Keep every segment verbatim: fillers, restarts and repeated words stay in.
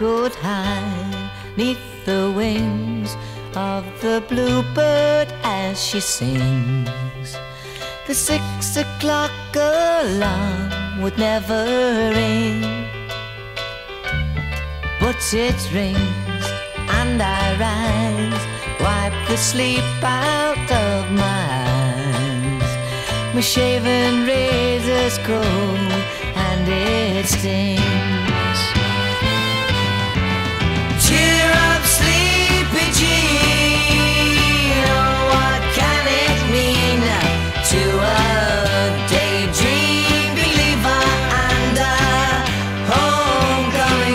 could hide neath the wings of the bluebird as she sings. The six o'clock alarm would never ring, but it rings and I rise, wipe the sleep out of my eyes. My shaven razor's cold and it stings. Cheer up, sleepy Jean, oh, what can it mean to a daydream believer and a homecoming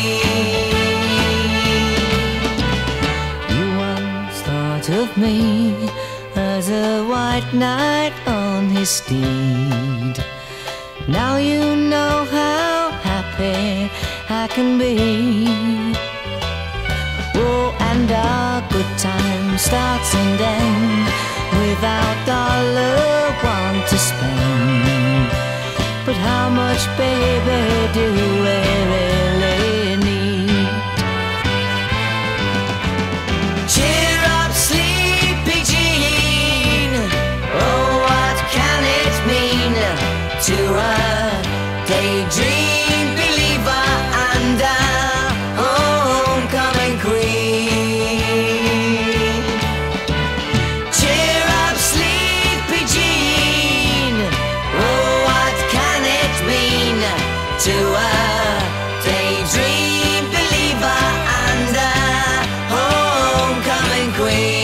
queen? You once thought of me as a white knight on his steed. Now you know how happy I can be. Oh, and our good time starts and ends without dollar one to spend. But how much, baby, do we really need? Cheer up, sleepy Jean, oh, what can it mean to a daydream believer and a homecoming queen? Cheer up, sleepy Jean, oh, what can it mean to a daydream believer and a homecoming queen?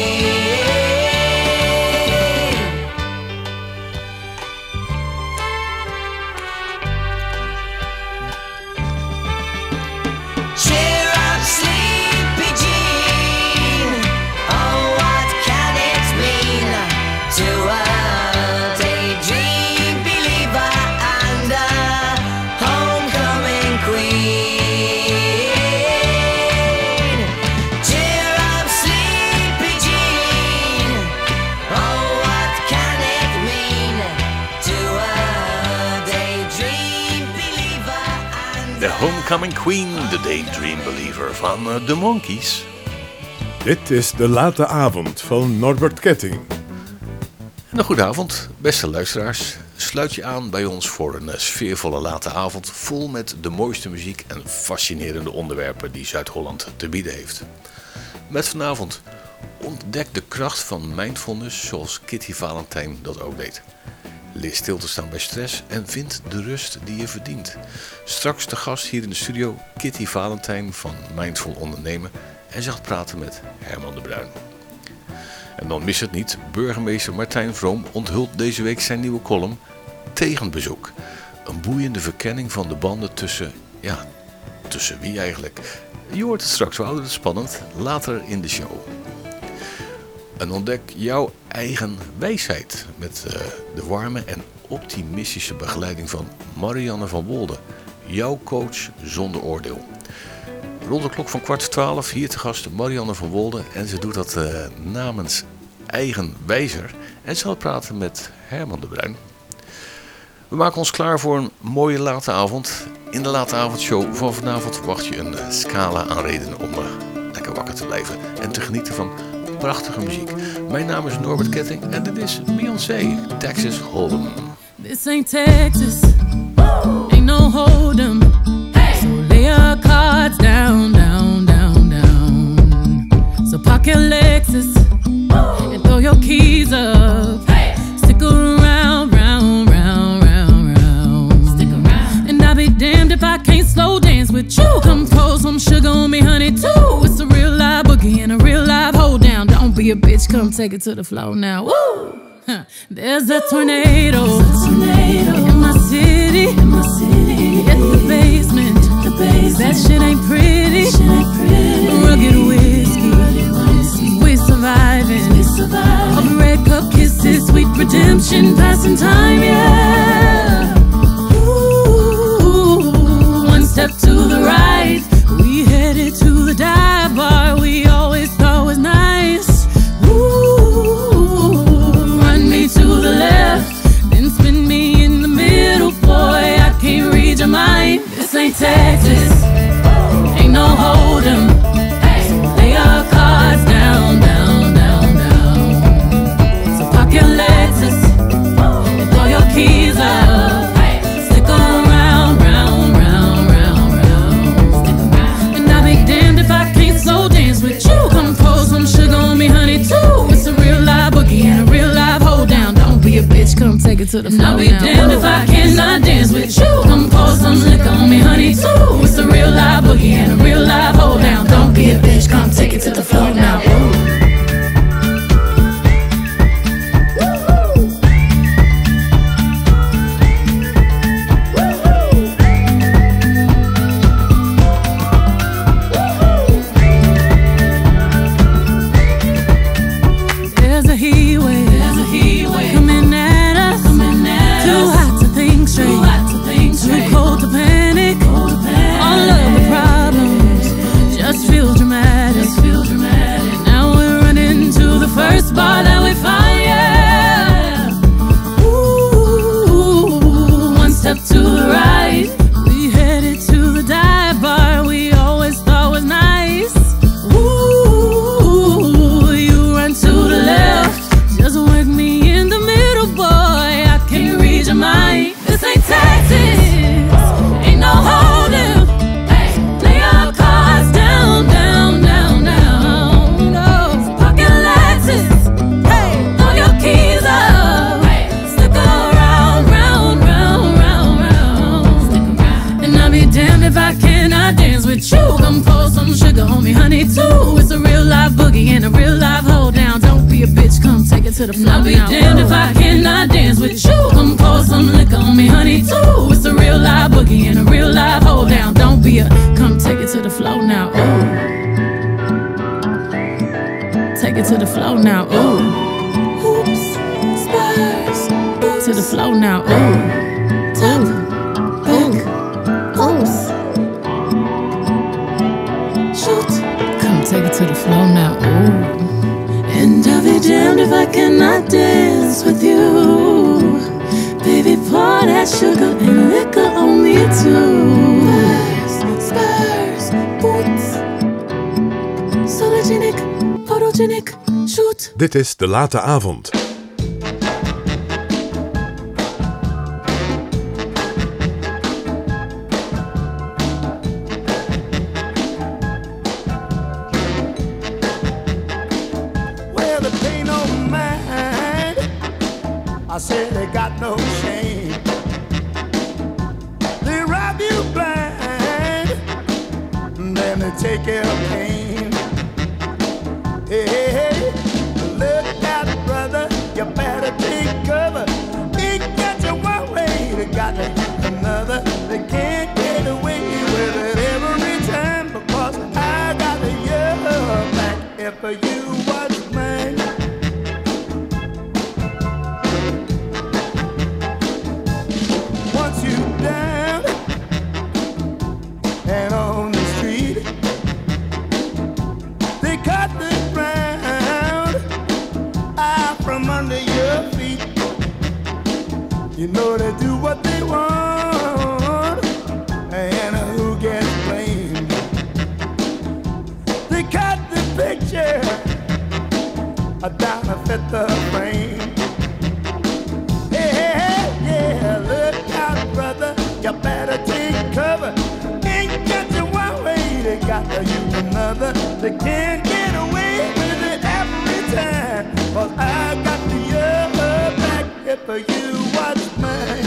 Cheer up, sleepy Jean, oh, what can it mean to a daydream believer and a homecoming queen? Cheer up, sleepy Jean, oh, what can it mean to a daydream believer and De Homecoming Queen, de Daydream Believer van uh, de Monkees. Dit is De Late Avond van Norbert Ketting. En een goede avond, beste luisteraars. Sluit je aan bij ons voor een uh, sfeervolle late avond vol met de mooiste muziek en fascinerende onderwerpen die Zuid-Holland te bieden heeft. Met vanavond ontdek de kracht van mindfulness zoals Kitty Valentijn dat ook deed. Leer stil te staan bij stress en vind de rust die je verdient. Straks de gast hier in de studio Kitty Valentijn van Mindful Ondernemen en ze gaat praten met Herman de Bruin. En dan mis het niet, burgemeester Martijn Vroom onthult deze week zijn nieuwe column Tegenbezoek. Een boeiende verkenning van de banden tussen, ja, tussen wie eigenlijk? Je hoort het straks, we houden het spannend, later in de show. En ontdek jouw eigen wijsheid met uh, de warme en optimistische begeleiding van Marianne van Wolde. Jouw coach zonder oordeel. Rond de klok van kwart voor twaalf hier te gast Marianne van Wolde. En ze doet dat uh, namens Eigen Wijzer. En ze zal praten met Herman de Bruin. We maken ons klaar voor een mooie late avond. In de late avondshow van vanavond wacht je een scala aan redenen om uh, lekker wakker te blijven. En te genieten van prachtige muziek. Mijn naam is Norbert Ketting en dit is Beyoncé, Texas Hold'em. This ain't Texas, ain't no Hold'em. Hey. So lay your cards down, down, down, down. So park your Lexus and throw your keys up. Hey. Stick around, round, round, round, round. Stick around. And I'll be damned if I can't slow dance with you. Come pour some sugar on me, honey, too. It's a real live boogie and a real live hold down. Don't be a bitch, come take it to the floor now. Woo! Huh. There's a tornado, There's a tornado in my city, in my city. Hit the basement, the basement. That shit ain't pretty, shit ain't pretty. Rugged whiskey, Rugged whiskey. We surviving, we surviving. All the red cup kisses, sweet redemption, passing time, yeah. Ooh, one step to the right, we headed to the dive bar we always thought was nice. Ooh, run me to the left, then spin me in the middle, boy, I can't read your mind. This ain't Texas, it to the floor. I'll be damned if I cannot dance with you. Come pour some liquor on me, honey, too. It's a real live boogie and a real live hold down. Don't be a bitch, come take it to the floor now. Ooh. Bar that we find, yeah. Ooh, one step to the right, we headed to the dive bar we always thought was nice. Ooh, you run to the left, just work me in the middle, boy. I can't read your mind. This ain't Texas, ain't no holding. Hey, lay our cards down, down, down, down. No, pocket Lexus. If I cannot dance with you, come pour some sugar on me, honey, too. It's a real live boogie and a real live hold down. Don't be a bitch, come take it to the floor. I'll be damned if I cannot dance with you. Come pour some liquor on me, honey, too. It's a real live boogie and a real live hold down. Don't be a, come take it to the floor now. Ooh. Take it to the floor now. Ooh. Hoops, spurs, boots. To the floor now. Ooh. Top. Take it to the floor now, ooh. And I'll be damned if I cannot dance with you. Baby, pour that sugar and liquor on me too. Spurs, spurs, boots. Sologenic, photogenic, shoot. Dit is De Late Avond. I said they got no shame. They rob you blind, and then they take care of pain. Hey, hey, hey, look out, brother, you better take cover. Ain't got you one way, they got to get another. They can't get away with it every time, because I got the year back if you was mine. You know they do what they want, and who gets blamed? They cut the picture down to fit the frame. Hey, hey, hey, yeah, look out, brother, you better take cover. Ain't got you one way, they got to use another. They can't get away with it every time, 'cause I got the other back if you was mine.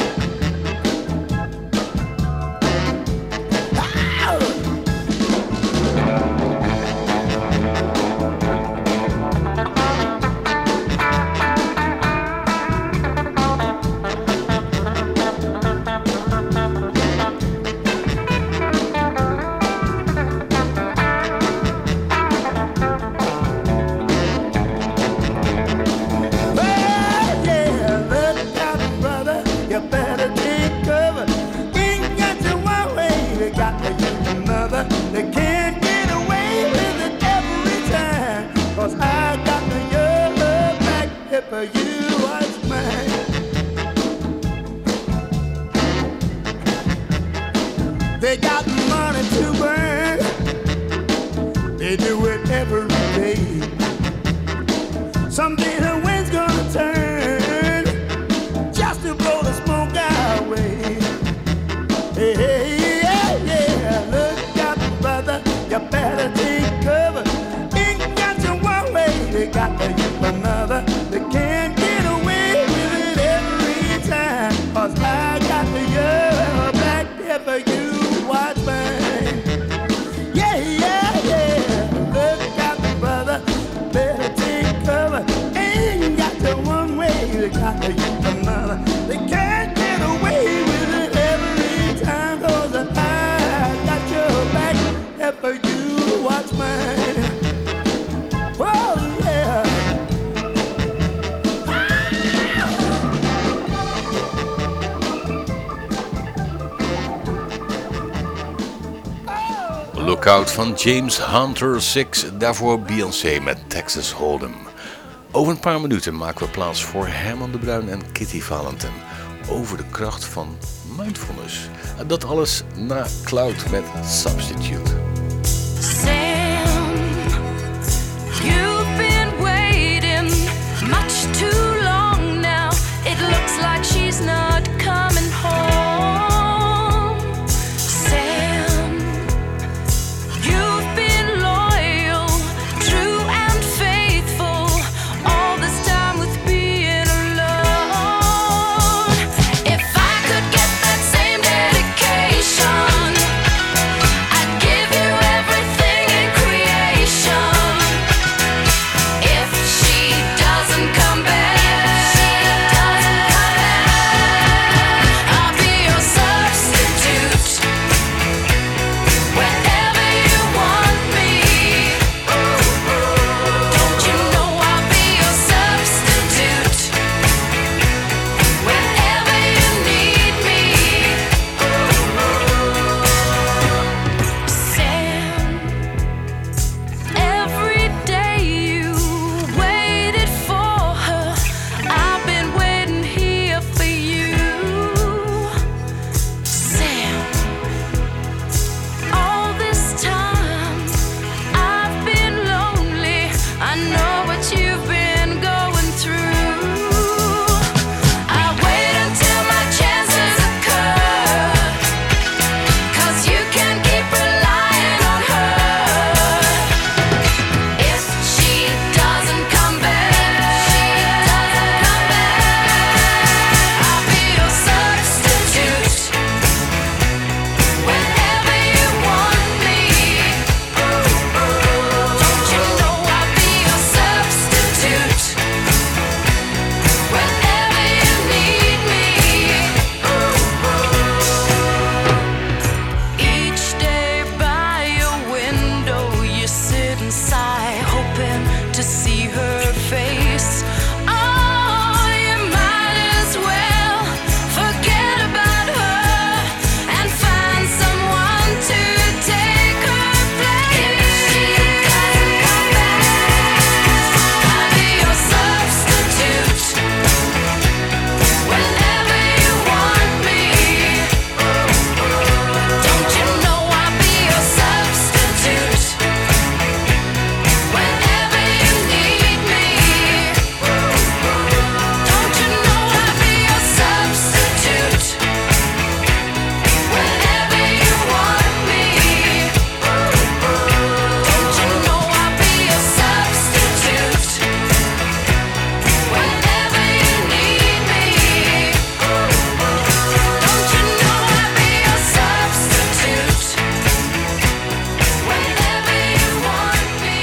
They can't get away with it every time, 'cause I got the yellow back if you was mine. They got money to burn, they do it every day. Someday the wind's gonna turn just to blow the smoke away. Hey, hey, yeah, yeah, look out, brother, you better take cover. Ain't got you one way, they got to use another. They can't get away with it every time. Lookout van James Hunter zes. Daarvoor Beyoncé met Texas Hold'em. Over een paar minuten maken we plaats voor Herman de Bruin en Kitty Valentin. Over de kracht van mindfulness. En dat alles na Cloud met Substitute. Sam, you've been waiting much too long now. It looks like she's not coming home. Sam, you've been loyal, true and faithful, all this time with being alone. If I could get that same dedication, I'd give you everything in creation. If she doesn't come back, I'll be your substitute. Whenever you want me, don't you know I'll be your substitute. Whenever you need me, Sam. Every day you waited for her, I've been waiting here for you, Sam. All this time I've been lonely. I know what you've been going through. I wait until my chances occur, 'cause you can keep relying on her. If she doesn't come back, I'll be your substitute. Whenever you want me, don't you know I'll be your substitute. Whenever you need me, each day by your window you sit and sigh, hoping to see her face. Oh, you might as well forget about her and find someone to take her place. If she doesn't come back, I'll be your substitute. Whenever you want me, don't you know I'll be your substitute. Whenever you need me, don't you know I'll be your substitute. Whenever you want me, don't you know I'll be your substitute. Whenever you need me, don't you know I'll be your substitute. Whenever you want me,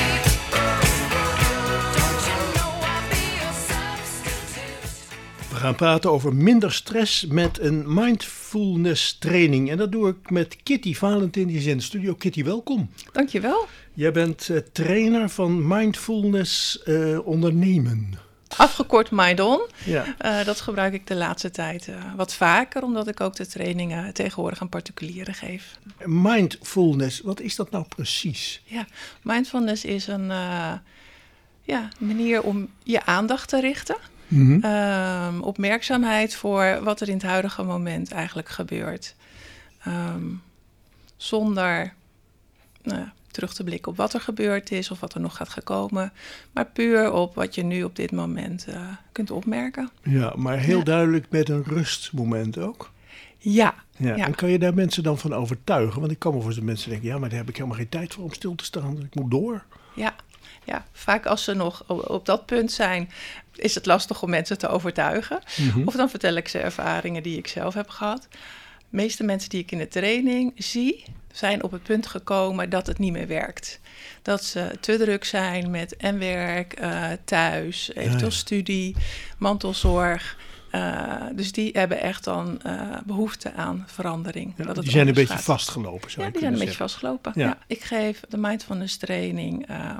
don't you know I'll be your substitute. We gaan praten over minder stress met een mindfulness training. En dat doe ik met Kitty Valentin, die is in de studio. Kitty, welkom. Dankjewel. Jij bent eh, trainer van mindfulness eh, ondernemen. Afgekort Mindon. Ja. Eh, dat gebruik ik de laatste tijd eh, wat vaker, omdat ik ook de trainingen tegenwoordig aan particulieren geef. Mindfulness, wat is dat nou precies? Ja, mindfulness is een eh, ja, manier om je aandacht te richten. Mhm. Ehm, opmerkzaamheid voor wat er in het huidige moment eigenlijk gebeurt. Ehm, zonder nou, ja, terug te blikken op wat er gebeurd is of wat er nog gaat gekomen. Maar puur op wat je nu op dit moment eh, kunt opmerken. Ja, maar heel Ja. duidelijk met een rustmoment ook. Ja, Ja. ja. En kan je daar mensen dan van overtuigen? Want ik kan me voorstellen dat mensen denken, ja, maar daar heb ik helemaal geen tijd voor om stil te staan. Ik moet door. Ja, ja, vaak als ze nog op, op dat punt zijn, is het lastig om mensen te overtuigen. Mhm. Of dan vertel ik ze ervaringen die ik zelf heb gehad. De meeste mensen die ik in de training zie, zijn op het punt gekomen dat het niet meer werkt. Dat ze te druk zijn met en werk, eh, thuis, eventueel Ja, ja. studie, mantelzorg. Uh, dus die hebben echt dan uh, behoefte aan verandering. Ja, dat het die zijn een anders beetje gaat. vastgelopen, zou Ja, je die zijn kunnen een beetje zeggen. vastgelopen. Ja. Ja. Ik geef de mindfulness training um,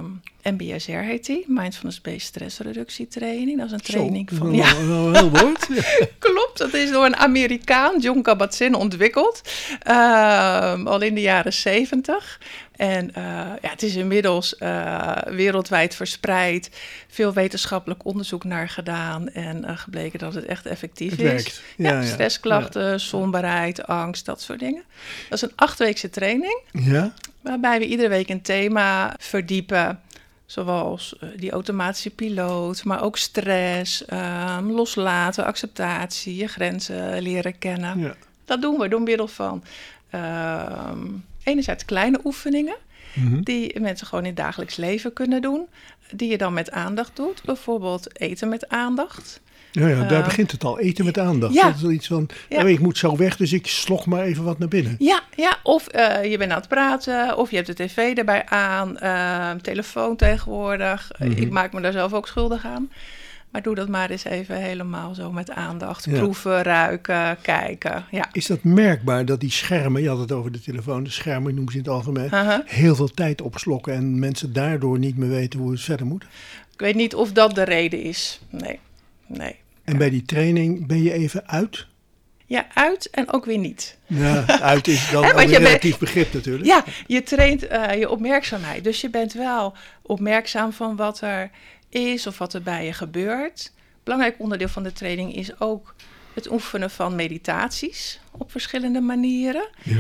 M B S R heet die, Mindfulness-Based Stressreductietraining. Dat is een Zo, training van... dat is Ja, wel een heel woord. klopt. Dat is door een Amerikaan, John Kabat-Zinn, ontwikkeld. Uh, al in de jaren zeventig. En uh, ja, het is inmiddels uh, wereldwijd verspreid. Veel wetenschappelijk onderzoek naar gedaan. En uh, gebleken dat het echt effectief Het is. werkt. Ja, Ja, ja. stressklachten, Ja. somberheid, angst, dat soort dingen. Dat is een achtweekse training. Ja? Waarbij we iedere week een thema verdiepen. Zoals uh, die automatische piloot, maar ook stress, um, loslaten, acceptatie, je grenzen leren kennen. Ja. Dat doen we door middel van um, enerzijds kleine oefeningen, Mhm. die mensen gewoon in het dagelijks leven kunnen doen. Die je dan met aandacht doet. Bijvoorbeeld eten met aandacht. Ja, ja, daar Uh, begint het al. Eten met aandacht. ja. Dat is wel iets van, Ja. oh, ik moet zo weg, dus ik slok maar even wat naar binnen. Ja, ja, of uh, je bent aan het praten, of je hebt de tv erbij aan, uh, telefoon tegenwoordig. Uh, Mhm. Ik maak me daar zelf ook schuldig aan. Maar doe dat maar eens even helemaal zo met aandacht. Ja. Proeven, ruiken, kijken. Ja. Is dat merkbaar dat die schermen, je had het over de telefoon, de schermen noemen ze in het algemeen, Uh-huh. heel veel tijd opslokken en mensen daardoor niet meer weten hoe het verder moet? Ik weet niet of dat de reden is. Nee, nee. En bij die training ben je even uit? Ja, uit en ook weer niet. Ja, uit is dan Hè, ook want een je bent- relatief begrip natuurlijk. Ja, je traint uh, je opmerkzaamheid. Dus je bent wel opmerkzaam van wat er is of wat er bij je gebeurt. Belangrijk onderdeel van de training is ook het oefenen van meditaties op verschillende manieren. Ja.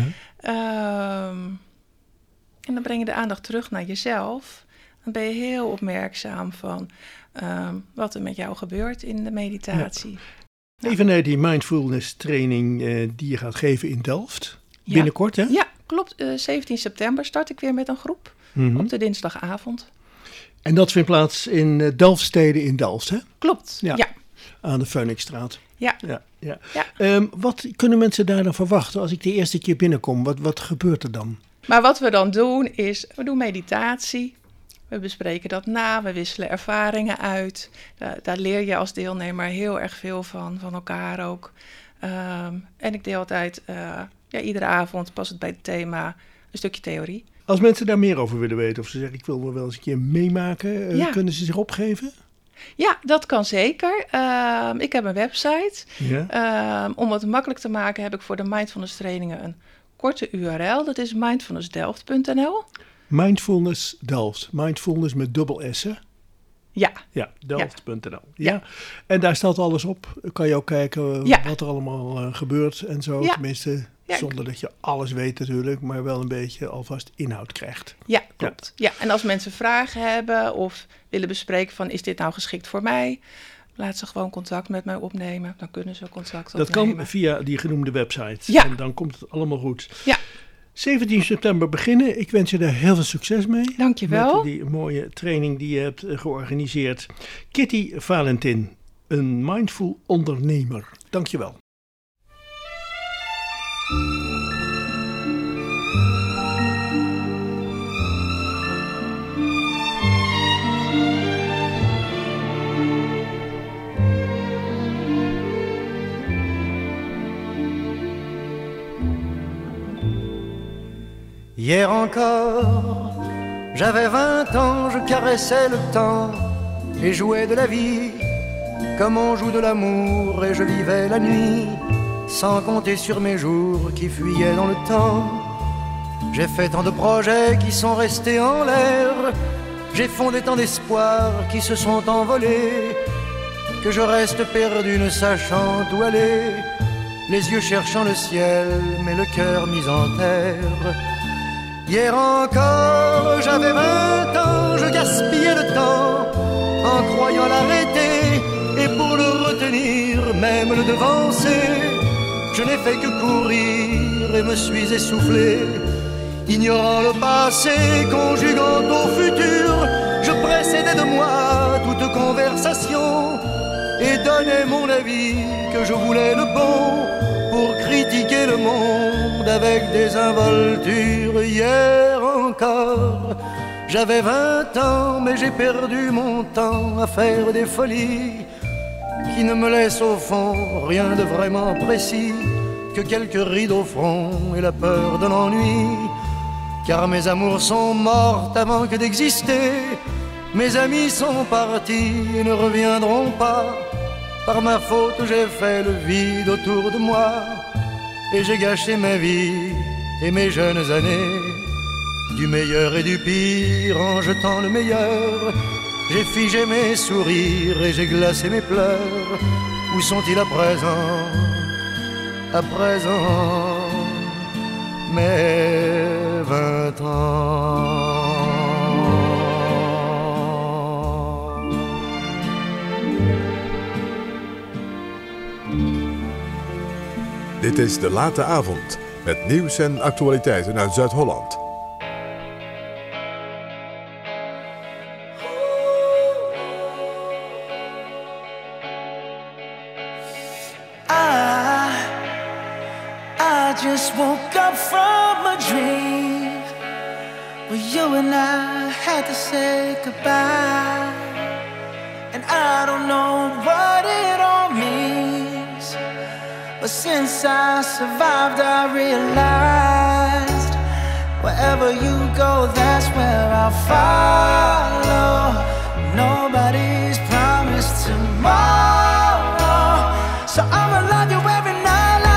Um, en dan breng je de aandacht terug naar jezelf. Dan ben je heel opmerkzaam van um, wat er met jou gebeurt in de meditatie. Even naar die mindfulness training eh, die je gaat geven in Delft. Ja. Binnenkort, hè? Ja, klopt. Uh, zeventien september start ik weer met een groep Mhm. op de dinsdagavond. En dat vindt plaats in uh, Delftstede in Delft, hè? Klopt, Ja. ja. Aan de Phoenixstraat. Ja. Ja, ja. Ja. Ehm, wat kunnen mensen daar dan verwachten als ik de eerste keer binnenkom? Wat, wat gebeurt er dan? Maar wat we dan doen is, we doen meditatie. We bespreken dat na, we wisselen ervaringen uit. Daar, daar leer je als deelnemer heel erg veel van, van elkaar ook. Um, en ik deel altijd, uh, ja, iedere avond past het bij het thema een stukje theorie. Als mensen daar meer over willen weten of ze zeggen ik wil wel eens een keer meemaken, uh, Ja. kunnen ze zich opgeven? Ja, dat kan zeker. Um, ik heb een website. Ja. Um, om het makkelijk te maken heb ik voor de mindfulness trainingen een korte U R L. Dat is mindfulness delft punt n l. Mindfulness Delft. Mindfulness met dubbel S, hè? Ja, Ja, delft punt n l. Ja. Ja. En daar staat alles op. Kan je ook kijken uh, Ja. wat er allemaal uh, gebeurt en zo. Ja. Tenminste, Ja. zonder dat je alles weet natuurlijk, maar wel een beetje alvast inhoud krijgt. ja, klopt. Ja. En als mensen vragen hebben of willen bespreken van is dit nou geschikt voor mij? Laat ze gewoon contact met mij opnemen. Dan kunnen ze contact Dat opnemen. kan via die genoemde website. Ja. En dan komt het allemaal goed. Ja. zeventien september beginnen. Ik wens je daar heel veel succes mee. Dankjewel. Met die mooie training die je hebt eh, georganiseerd. Kitty Valentin, een mindful ondernemer. Dankjewel. Hier encore, j'avais vingt ans, je caressais le temps et jouais de la vie comme on joue de l'amour, et je vivais la nuit sans compter sur mes jours qui fuyaient dans le temps. J'ai fait tant de projets qui sont restés en l'air, j'ai fondé tant d'espoirs qui se sont envolés, que je reste perdu ne sachant où aller, les yeux cherchant le ciel mais le cœur mis en terre. Hier encore, j'avais vingt ans, je gaspillais le temps en croyant l'arrêter, et pour le retenir, même le devancer, je n'ai fait que courir et me suis essoufflé. Ignorant le passé, conjuguant au futur, je précédais de moi toute conversation et donnais mon avis que je voulais le bon pour critiquer le monde avec des involtures. Hier encore, j'avais vingt ans, mais j'ai perdu mon temps à faire des folies qui ne me laissent au fond rien de vraiment précis que quelques rides au front et la peur de l'ennui. Car mes amours sont mortes avant que d'exister, Mes amis sont partis et ne reviendront pas. Par ma faute j'ai fait le vide autour de moi. Et j'ai gâché ma vie et mes jeunes années. Du meilleur et du pire en jetant le meilleur. J'ai figé mes sourires et j'ai glacé mes pleurs. Où sont-ils à présent? À présent, mes vingt ans. Dit is De Late Avond, met nieuws en actualiteiten uit Zuid-Holland. Just woke up from a dream where you and I had to say goodbye. And I don't know what it all means, but since I survived I realized wherever you go, that's where I'll follow. Nobody's promised tomorrow, so I'ma love you every night.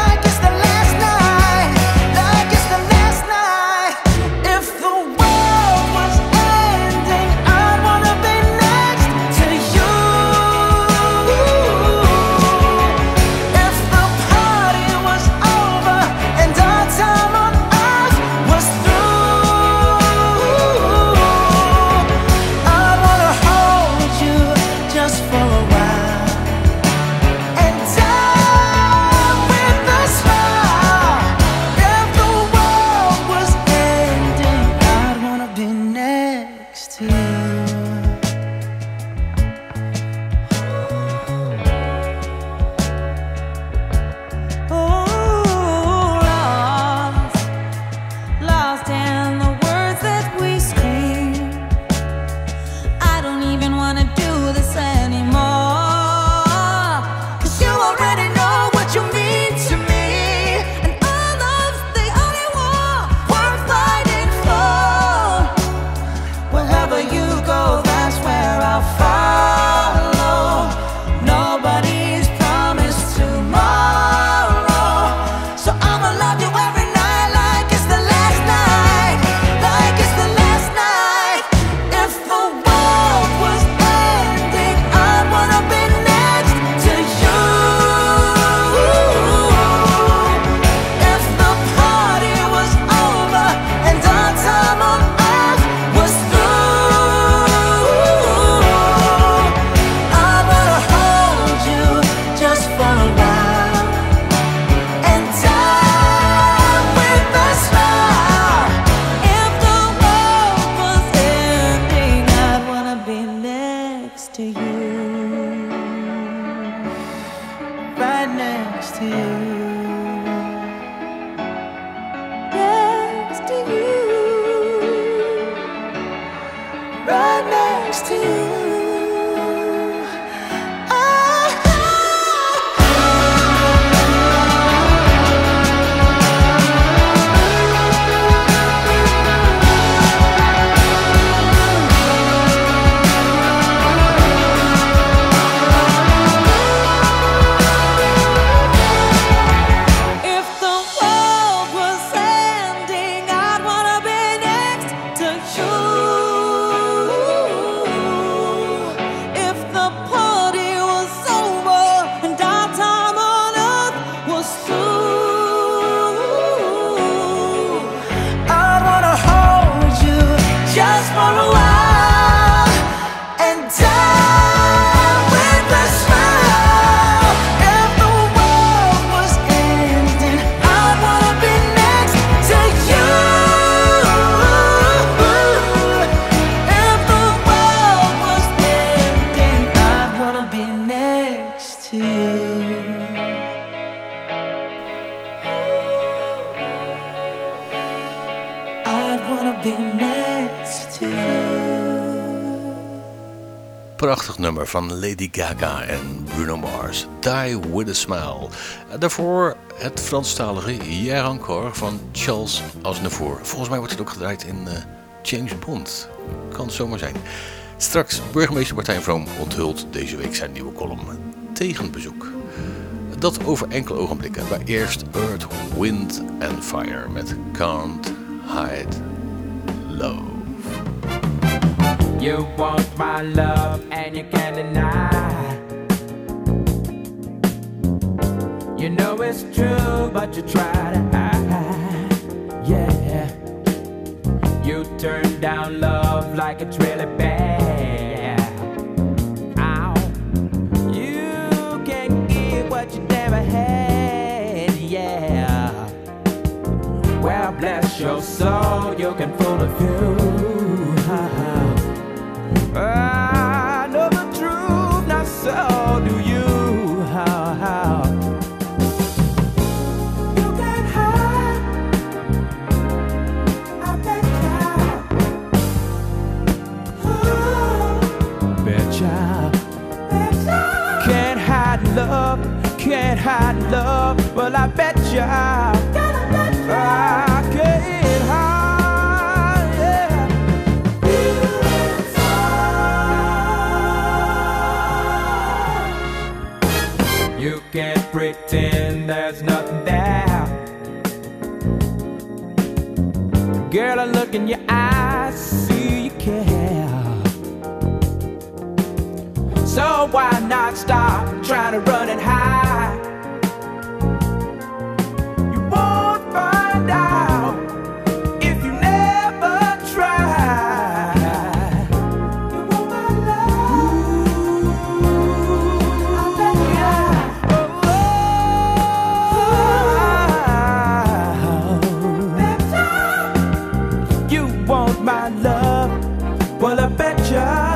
Prachtig nummer van Lady Gaga en Bruno Mars, Die With A Smile. Daarvoor het Franstalige Hier Encore van Charles Aznavour. Volgens mij wordt het ook gedraaid in uh, James Bond. Kan het zomaar zijn. Straks burgemeester Martijn Vroom onthult deze week zijn nieuwe column Tegenbezoek. Dat over enkele ogenblikken, maar eerst Earth, Wind and Fire met Can't Hide Love. You want my love and you can't deny. You know it's true, but you try to hide. Yeah. You turn down love like it's really bad. Ow. You can't give what you never had. Yeah. Well, bless your soul, you can fool a few. I know the truth, not so do you. How, how? You can't hide. I bet you. Oh. Bet ya. Bet ya. Can't hide love, can't hide love. Well, I bet ya. I can't hide. You can't pretend there's nothing there. Girl, I look in your eyes, see you care. So why not stop trying to run and hide? You won't find out if you never try. You want my love? I bet you. You want my love? Well, I bet you.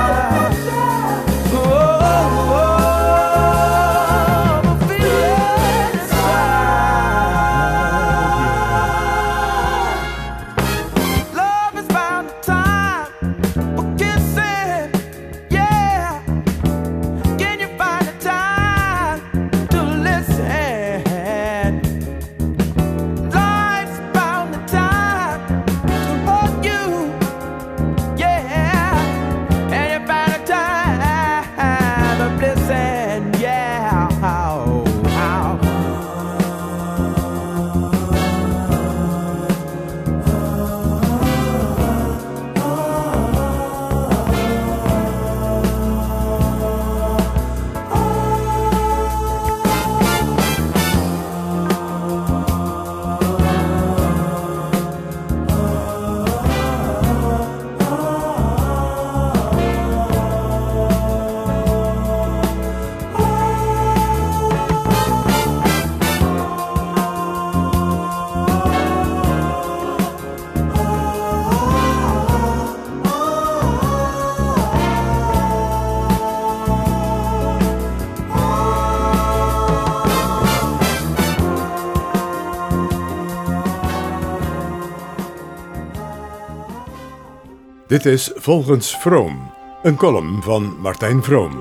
Dit is Volgens Vroom, een column van Martijn Vroom.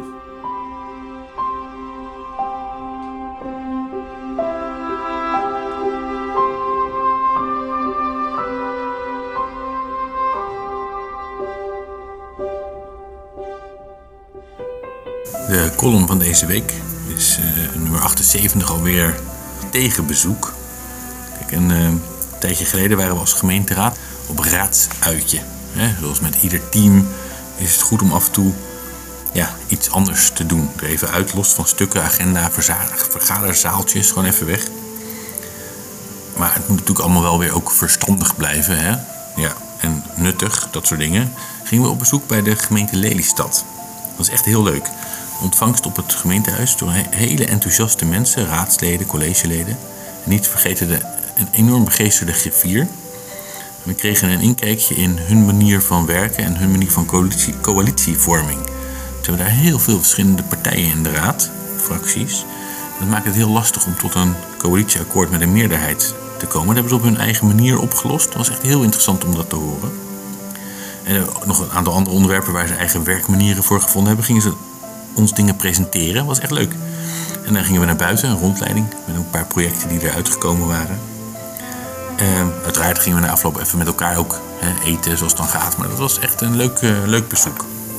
De column van deze week is uh, nummer achtenzeventig alweer Tegenbezoek. Kijk, een uh, tijdje geleden waren we als gemeenteraad op raadsuitje. Hè, zoals met ieder team is het goed om af en toe ja, iets anders te doen. Er even uit, los van stukken, agenda, vergaderzaaltjes, gewoon even weg. Maar het moet natuurlijk allemaal wel weer ook verstandig blijven. Hè? Ja, en nuttig, dat soort dingen. Gingen we op bezoek bij de gemeente Lelystad. Dat is echt heel leuk. Ontvangst op het gemeentehuis door hele enthousiaste mensen, raadsleden, collegeleden. En niet te vergeten de, een enorm begeesterde griffier. We kregen een inkijkje in hun manier van werken en hun manier van coalitie, coalitievorming. Ze hebben daar heel veel verschillende partijen in de raad, fracties. Dat maakt het heel lastig om tot een coalitieakkoord met een meerderheid te komen. Dat hebben ze op hun eigen manier opgelost. Het was echt heel interessant om dat te horen. En nog een aantal andere onderwerpen waar ze eigen werkmanieren voor gevonden hebben, gingen ze ons dingen presenteren. Dat was echt leuk. En dan gingen we naar buiten, een rondleiding met een paar projecten die eruit gekomen waren. Uh, uiteraard gingen we na afloop even met elkaar ook hè, eten zoals het dan gaat. Maar dat was echt een leuk, uh, leuk bezoek.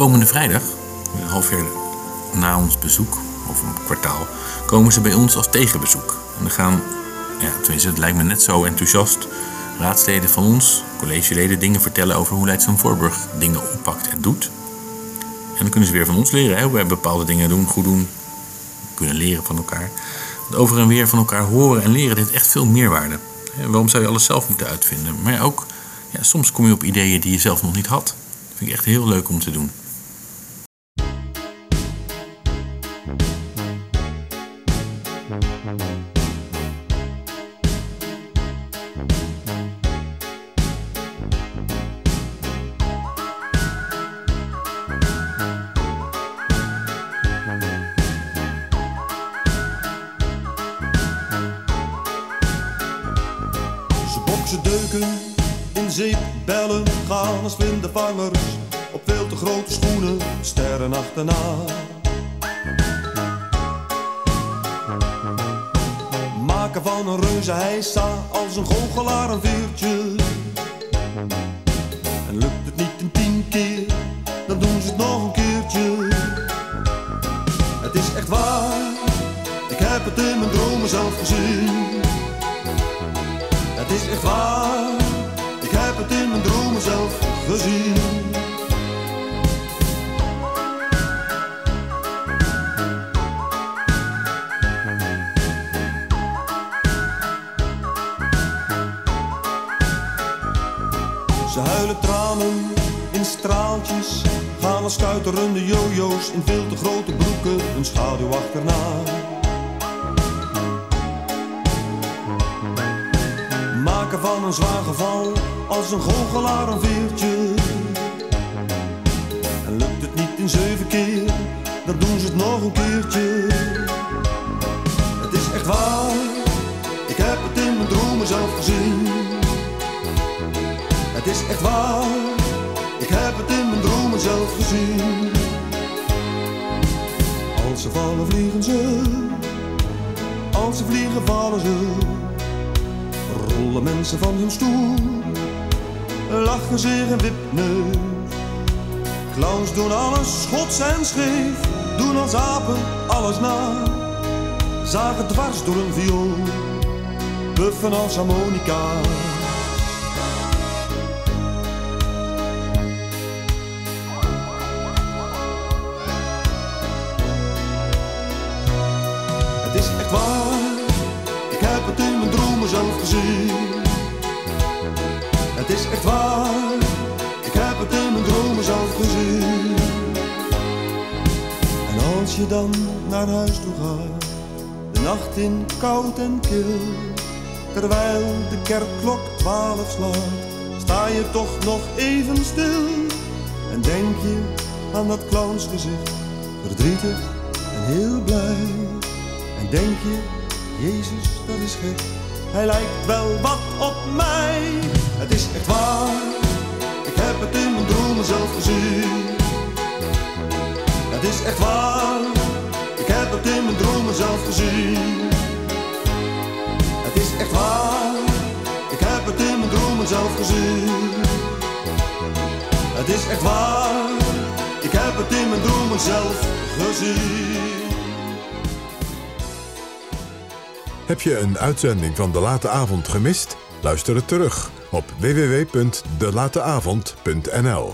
Komende vrijdag, een half jaar na ons bezoek, of een kwartaal, komen ze bij ons als tegenbezoek. En dan gaan, ja, tenminste, het lijkt me net zo enthousiast, raadsleden van ons, collegeleden, dingen vertellen over hoe Leidschendam Voorburg dingen oppakt en doet. En dan kunnen ze weer van ons leren, hè, hoe wij bepaalde dingen doen, goed doen, kunnen leren van elkaar. Want over en weer van elkaar horen en leren, dit heeft echt veel meerwaarde. En waarom zou je alles zelf moeten uitvinden? Maar ook, ja, soms kom je op ideeën die je zelf nog niet had. Dat vind ik echt heel leuk om te doen. Ze deuken in zeepbellen, gaan als vlindervangers op veel te grote schoenen, sterren achterna. Maken van een reuze heisa als een goochelaar een veertje. En lukt het niet een tien keer, dan doen ze het nog een keertje. Het is echt waar, ik heb het in mijn dromen zelf gezien. Het is echt waar, ik heb het in mijn dromen zelf gezien. Ze huilen tranen in straaltjes, gaan als stuiterende jojo's in veel te grote broeken, een schaduw achterna. Maken van een zwaar geval als een goochelaar een veertje. En lukt het niet in zeven keer, dan doen ze het nog een keertje. Het is echt waar, ik heb het in mijn dromen zelf gezien. Het is echt waar, ik heb het in mijn dromen zelf gezien. Als ze vallen vliegen ze, als ze vliegen vallen ze. Rollen mensen van hun stoel, lachen zich een wipneus. Clowns doen alles schots en scheef, doen als apen alles na. Zagen dwars door een viool, buffen als harmonica. Het is echt waar, ik heb het in mijn dromen zelf gezien. Het is echt waar, ik heb het in mijn dromen zelf gezien. En als je dan naar huis toe gaat, de nacht in koud en kil, terwijl de kerkklok twaalf slaat, sta je toch nog even stil. En denk je aan dat clownsgezicht, verdrietig en heel blij. En denk je, Jezus, dat is gek, hij lijkt wel wat op mij. Het is echt waar, ik heb het in mijn dromen zelf gezien. Het is echt waar, ik heb het in mijn dromen zelf gezien. Het is echt waar, ik heb het in mijn dromen zelf gezien. Het is echt waar, ik heb het in mijn dromen zelf gezien. Heb je een uitzending van De Late Avond gemist? Luister het terug op w w w punt de late avond punt n l.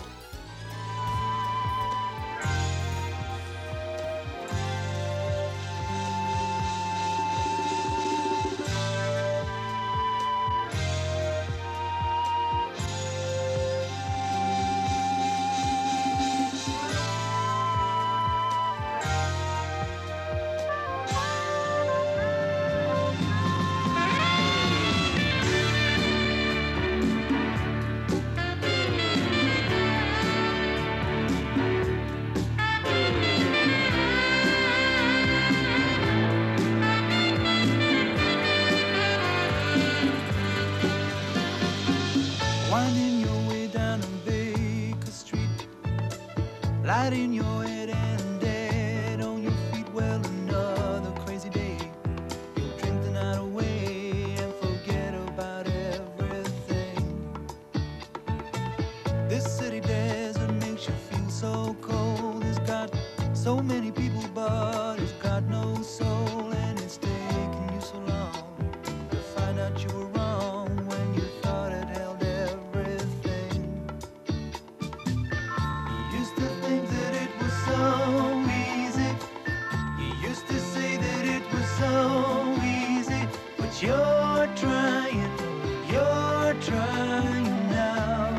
but you're trying, you're trying now.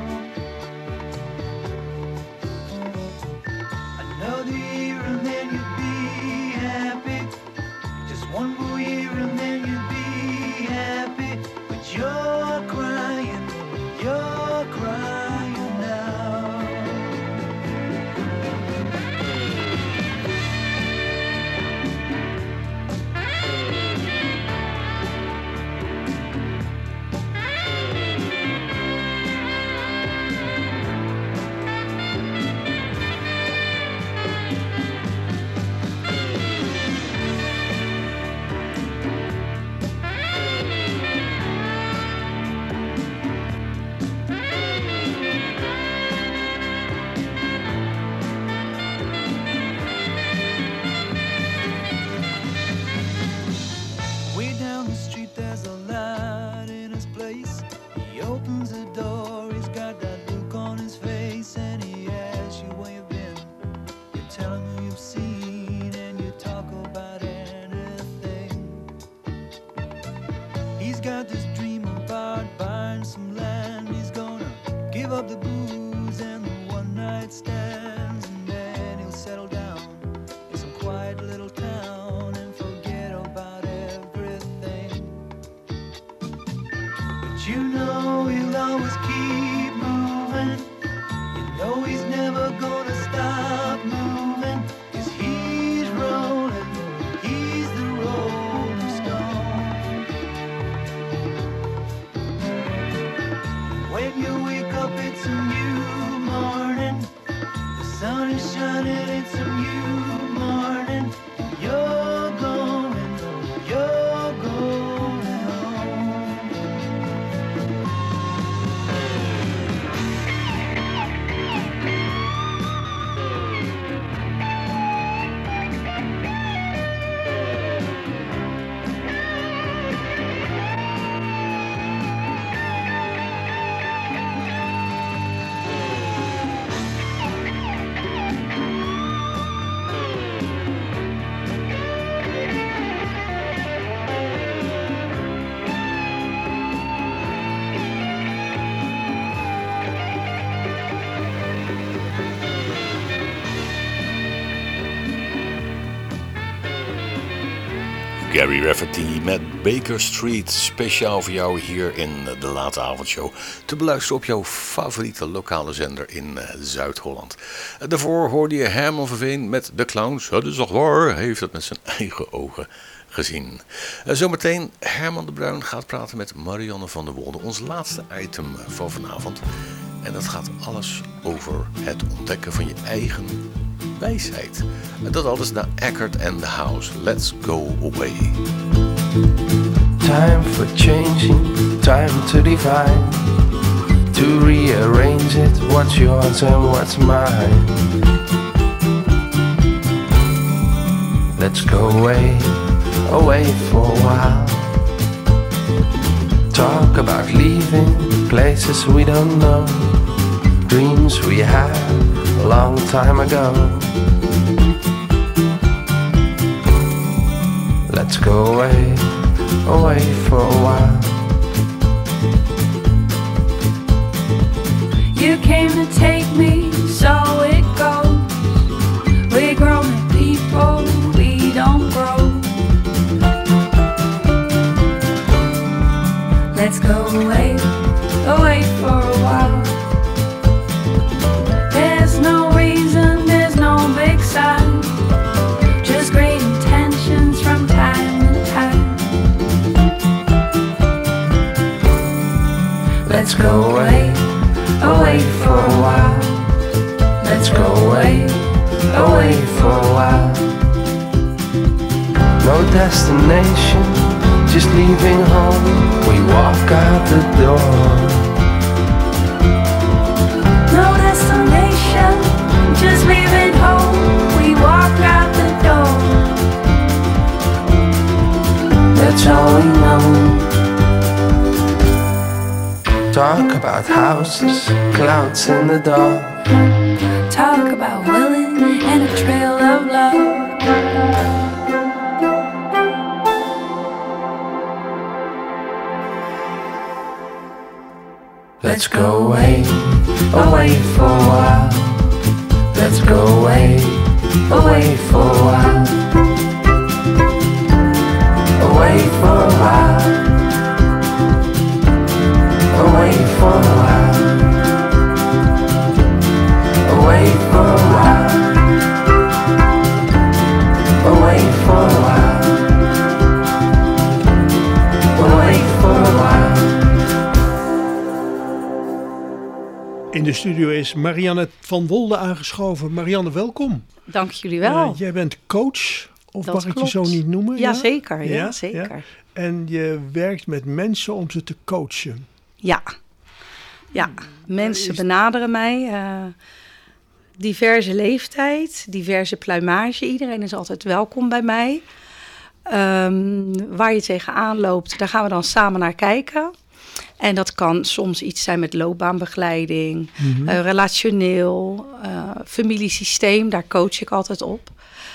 Another year and then you'd be happy. Just one more year and then you'd be happy. But you're crying, you're crying now. Way down the street there's a light in his place. He opens the door, he's got that look on his face, and he asks you where you've been. You tell him who you've seen, and you talk about anything. He's got this dream about buying some land. He's gonna give up the booze and the one night stands, and then he'll settle down in some quiet little town and forget about everything. But you know he'll always keep moving. You know he's never gonna stop moving, 'cause he's rolling, he's the rolling stone. When you wake up it's a new morning. The sun is shining, it's a new morning. You're going, you're going home. Gary Rafferty met Baker Street, speciaal voor jou hier in de Late Avondshow. Te beluisteren op jouw favoriete lokale zender in uh, Zuid-Holland. Uh, daarvoor hoorde je Herman van Veen met De Clowns. Dat is toch waar, hij heeft het met zijn eigen ogen gezien. Uh, zometeen Herman de Bruin gaat praten met Marianne van der Wolde. Ons laatste item van vanavond. En dat gaat alles over het ontdekken van je eigen wijsheid. En dat alles naar Eckert and the House. Let's go away. Time for changing, time to divine, to rearrange it, what's yours and what's mine. Let's go away, away for a while. Talk about leaving places we don't know, dreams we had a long time ago. Let's go away, away for a while. You came to take me, so it goes. We're grown people, we don't grow. Let's go away, away for a while. There's no reason, there's no big sign, just great intentions from time to time. Let's go away, away for a while. Let's go away, away for a while. No destination, just leaving home. We walk out the door. No destination, just leaving home. We walk out the door. That's all we know. Talk about houses, clouds in the dark. Talk about willing and a trail of love. Let's go away, away for a while. Let's go away, away for a while. Away for a while. Away for a while. Away for a while. Away for a while. Away for a while. In de studio is Marianne van Wolde aangeschoven. Marianne, welkom. Dank jullie wel. Uh, jij bent coach, of Dat mag ik klopt. je zo niet noemen? Ja, zeker. Ja, ja, zeker. Ja. En je werkt met mensen om ze te coachen. Ja, ja. mensen benaderen mij. Uh, diverse leeftijd, diverse pluimage. Iedereen is altijd welkom bij mij. Um, waar je tegenaan loopt, daar gaan we dan samen naar kijken. En dat kan soms iets zijn met loopbaanbegeleiding, mm-hmm. uh, relationeel, uh, familiesysteem, daar coach ik altijd op.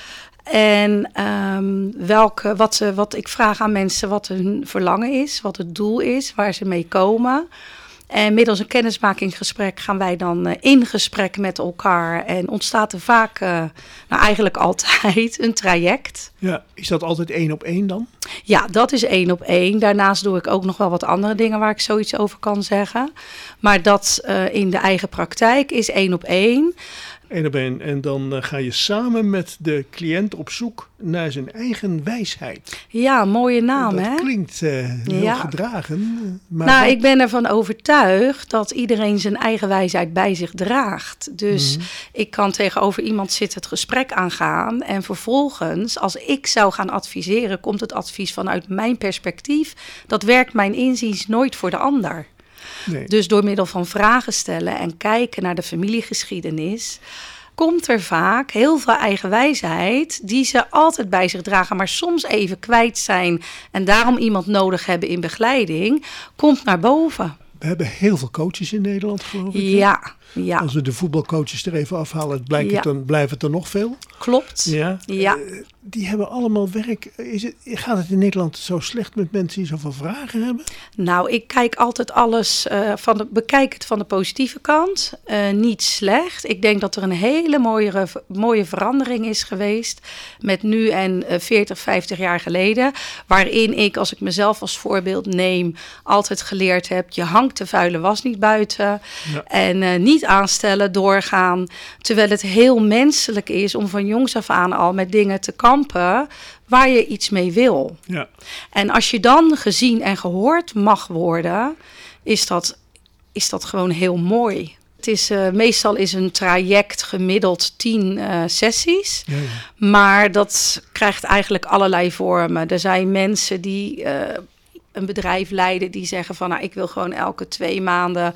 En um, welke, wat, uh, wat ik vraag aan mensen wat hun verlangen is, wat het doel is, waar ze mee komen. En middels een kennismakingsgesprek gaan wij dan uh, in gesprek met elkaar. En ontstaat er vaak, uh, nou eigenlijk altijd, een traject. Ja, is dat altijd één op één dan? Ja, dat is één op één. Daarnaast doe ik ook nog wel wat andere dingen waar ik zoiets over kan zeggen. Maar dat uh, in de eigen praktijk is één op één. Eén op één. En dan uh, ga je samen met de cliënt op zoek naar zijn eigen wijsheid. Ja, mooie naam, dat hè? Dat klinkt uh, heel ja. gedragen. Maar nou, wat... ik ben ervan overtuigd dat iedereen zijn eigen wijsheid bij zich draagt. Dus mm-hmm. ik kan tegenover iemand zitten het gesprek aangaan. En vervolgens, als ik zou gaan adviseren, komt het advies vanuit mijn perspectief. Dat werkt mijn inziens nooit voor de ander. Nee. Dus door middel van vragen stellen en kijken naar de familiegeschiedenis, komt er vaak heel veel eigen wijsheid die ze altijd bij zich dragen, maar soms even kwijt zijn en daarom iemand nodig hebben in begeleiding, komt naar boven. We hebben heel veel coaches in Nederland, geloof ik. Ja, ja. Als we de voetbalcoaches er even afhalen, blijkt ja. het dan, blijven het er nog veel. Klopt. Ja. ja. Uh, die hebben allemaal werk. Is het, gaat het in Nederland zo slecht met mensen die zoveel vragen hebben? Nou, ik kijk altijd alles, uh, van de, bekijk het van de positieve kant. Uh, niet slecht. Ik denk dat er een hele mooie, mooie verandering is geweest met nu en uh, veertig, vijftig jaar geleden. Waarin ik, als ik mezelf als voorbeeld neem, altijd geleerd heb, je hangt de vuile was niet buiten. Ja. En uh, niet aanstellen, doorgaan. Terwijl het heel menselijk is om van jongs af aan al met dingen te kampen waar je iets mee wil. Ja. En als je dan gezien en gehoord mag worden, is dat, is dat gewoon heel mooi. Het is, uh, meestal is een traject gemiddeld tien uh, sessies. Ja, ja. Maar dat krijgt eigenlijk allerlei vormen. Er zijn mensen die uh, een bedrijf leiden die zeggen van, nou, ik wil gewoon elke twee maanden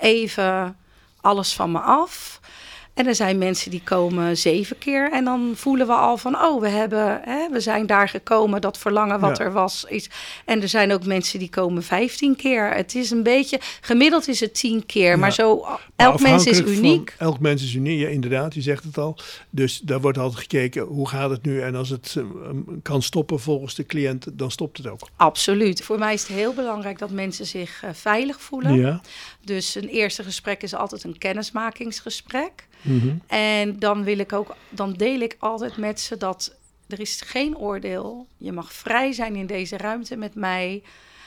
even alles van me af. En er zijn mensen die komen zeven keer en dan voelen we al van, oh, we hebben, hè, we zijn daar gekomen, dat verlangen wat ja. er was. Is. En er zijn ook mensen die komen vijftien keer. Het is een beetje, gemiddeld is het tien keer, ja. maar zo, elk maar mens is uniek. Van, elk mens is uniek, ja, inderdaad, je zegt het al. Dus daar wordt altijd gekeken, hoe gaat het nu? En als het uh, kan stoppen volgens de cliënt, dan stopt het ook. Absoluut. Voor mij is het heel belangrijk dat mensen zich uh, veilig voelen. Ja. Dus een eerste gesprek is altijd een kennismakingsgesprek. Mm-hmm. En dan wil ik ook, dan deel ik altijd met ze dat er is geen oordeel. Je mag vrij zijn in deze ruimte met mij.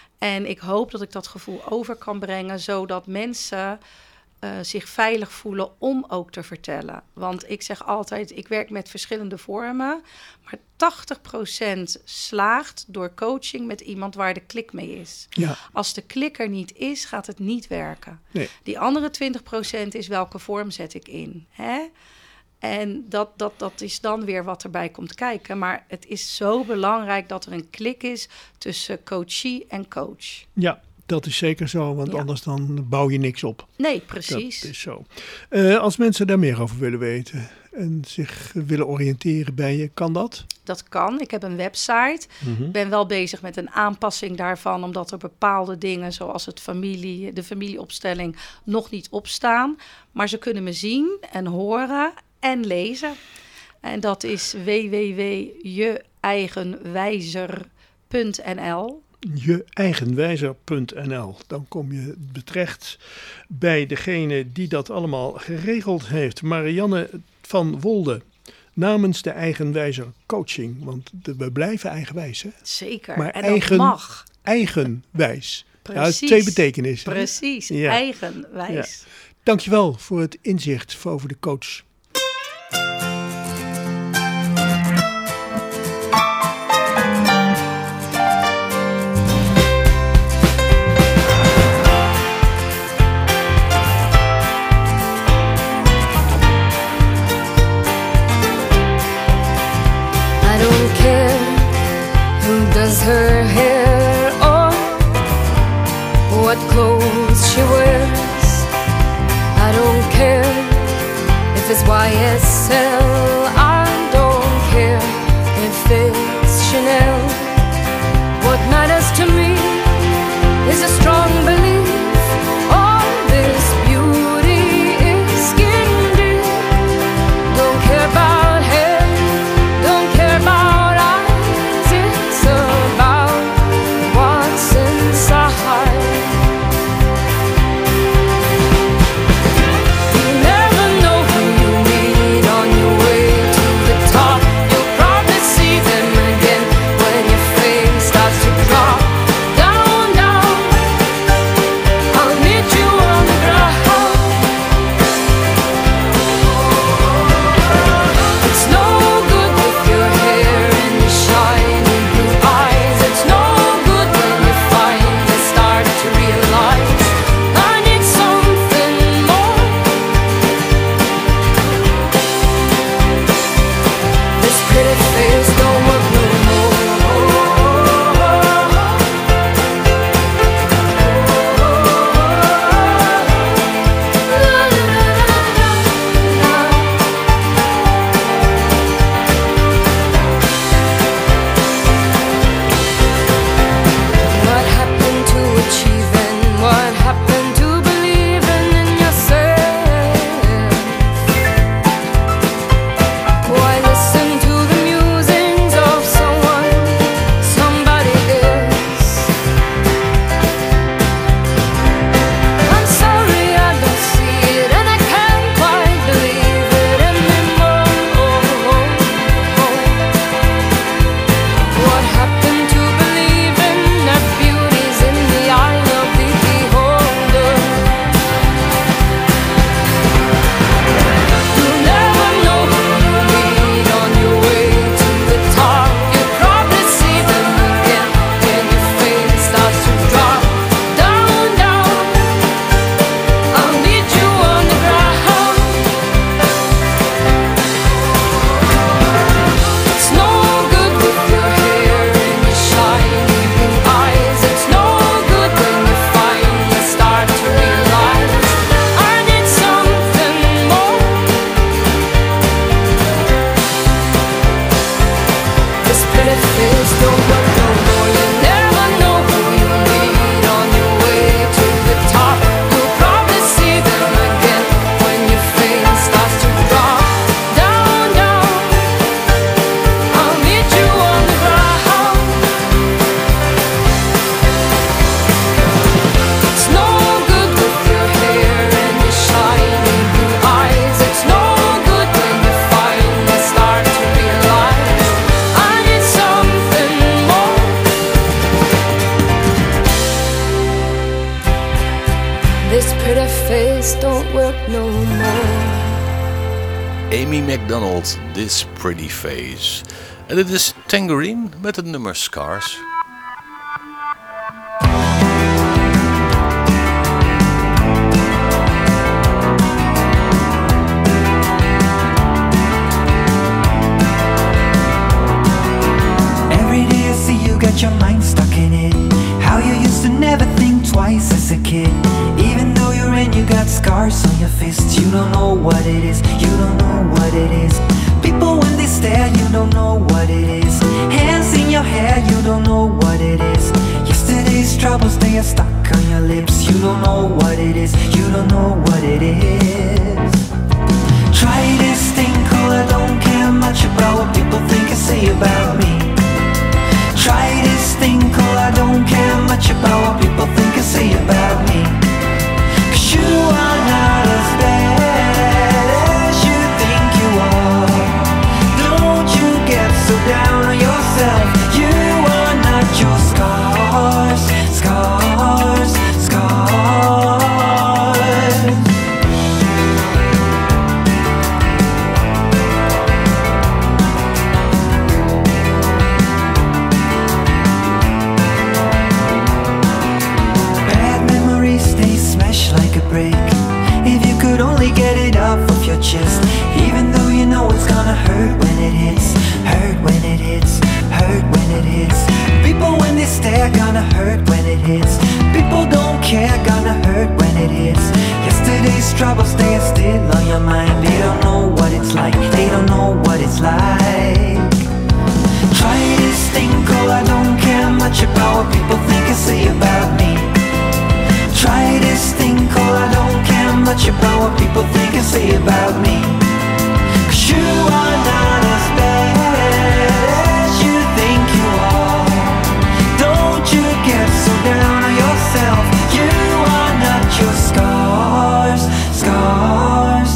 En ik hoop dat ik dat gevoel over kan brengen, zodat mensen uh, zich veilig voelen om ook te vertellen. Want ik zeg altijd, ik werk met verschillende vormen, maar tachtig procent slaagt door coaching met iemand waar de klik mee is. Ja. Als de klik er niet is, gaat het niet werken. Nee. Die andere twintig procent is welke vorm zet ik in. Hè? En dat, dat, dat is dan weer wat erbij komt kijken. Maar het is zo belangrijk dat er een klik is tussen coachie en coach. Ja, dat is zeker zo, want ja. anders dan bouw je niks op. Nee, precies. Dat is zo. Uh, als mensen daar meer over willen weten en zich willen oriënteren bij je, kan dat? Dat kan. Ik heb een website. Mm-hmm. Ik ben wel bezig met een aanpassing daarvan, omdat er bepaalde dingen, zoals het familie, de familieopstelling, nog niet opstaan. Maar ze kunnen me zien en horen en lezen. En dat is w w w punt je eigen wijzer punt n l. je eigenwijzer punt n l. Dan kom je terecht bij degene die dat allemaal geregeld heeft. Marianne van Wolde, namens de Eigenwijzer Coaching. Want de, we blijven eigenwijs, hè? Zeker, maar en eigen, dat mag. Eigenwijs. Precies. Ja, twee betekenissen. Precies, ja. eigenwijs. Ja. Dankjewel voor het inzicht over de coach. Does her hair or what clothes she wears. I don't care if it's Y S L. I don't care if it's Chanel. What matters to me is a strong belief. All this beauty is skin deep. Don't care about hair, don't care about Amy Macdonald, This Pretty Face. En dit is Tangerine met het nummer Scars. Every day I see you got your mind stuck in it. How you used to never think twice as a kid. Even though you're in, you got scars on your fists. You don't know what it is, you don't know what it is. People when they stare, you don't know what it is. Hands in your hair, you don't know what it is. Yesterday's troubles, they are stuck on your lips. You don't know what it is, you don't know what it is. Try this thing cool, I don't care much about what people think and say about me. Try this thing cool, I don't care about what people think and say about me. 'Cause you are not as bad as you think you are. Don't you get so down on yourself. You are not your scars, scars, scars. Break. If you could only get it off of your chest, even though you know it's gonna hurt when it hits, hurt when it hits, hurt when it hits. People when they stare gonna hurt when it hits. People don't care gonna hurt when it hits. Yesterday's troubles stay still on your mind. They don't know what it's like. They don't know what it's like. Try this thing called I don't care much about what people think and say about me. Try this thing called I don't care much about what people think and say about me. 'Cause you are not as bad as you think you are. Don't you get so down on yourself. You are not your scars, scars,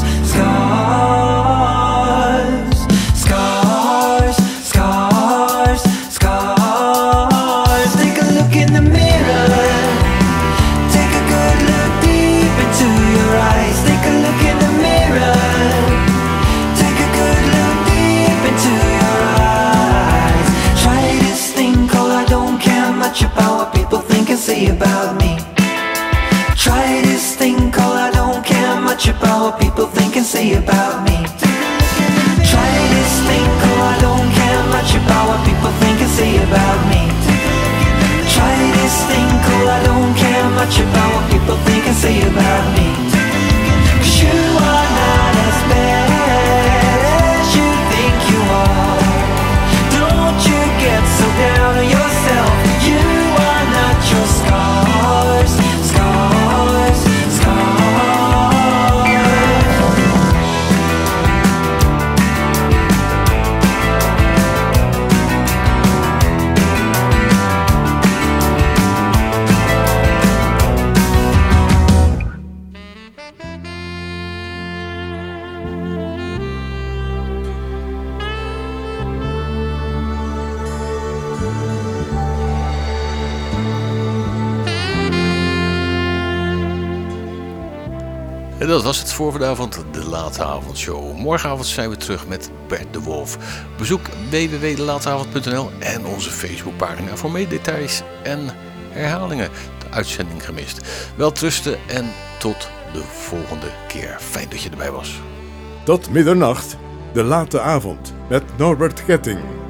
scars, scars, scars, scars. Take a look in the mirror. Take a look in the mirror. Take a good look deep into your eyes. Try this thing called I don't care much about what people think and say about me. Try this thing called I don't care much about what people think and say about me. Try this thing called I don't care much about what people think and say about me. Try this thing called I don't care much about what people think and say about me. You are not as bad as you think you are. Don't you get so down on yourself. You are not your scars, scars, scars. En dat was het voor vanavond, de Late Avondshow. Morgenavond zijn we terug met Bert de Wolf. Bezoek w w w punt de lateavond punt n l en onze Facebookpagina voor meer details en herhalingen. De uitzending gemist. Welterusten en tot de volgende keer. Fijn dat je erbij was. Tot middernacht, de Late Avond met Norbert Ketting.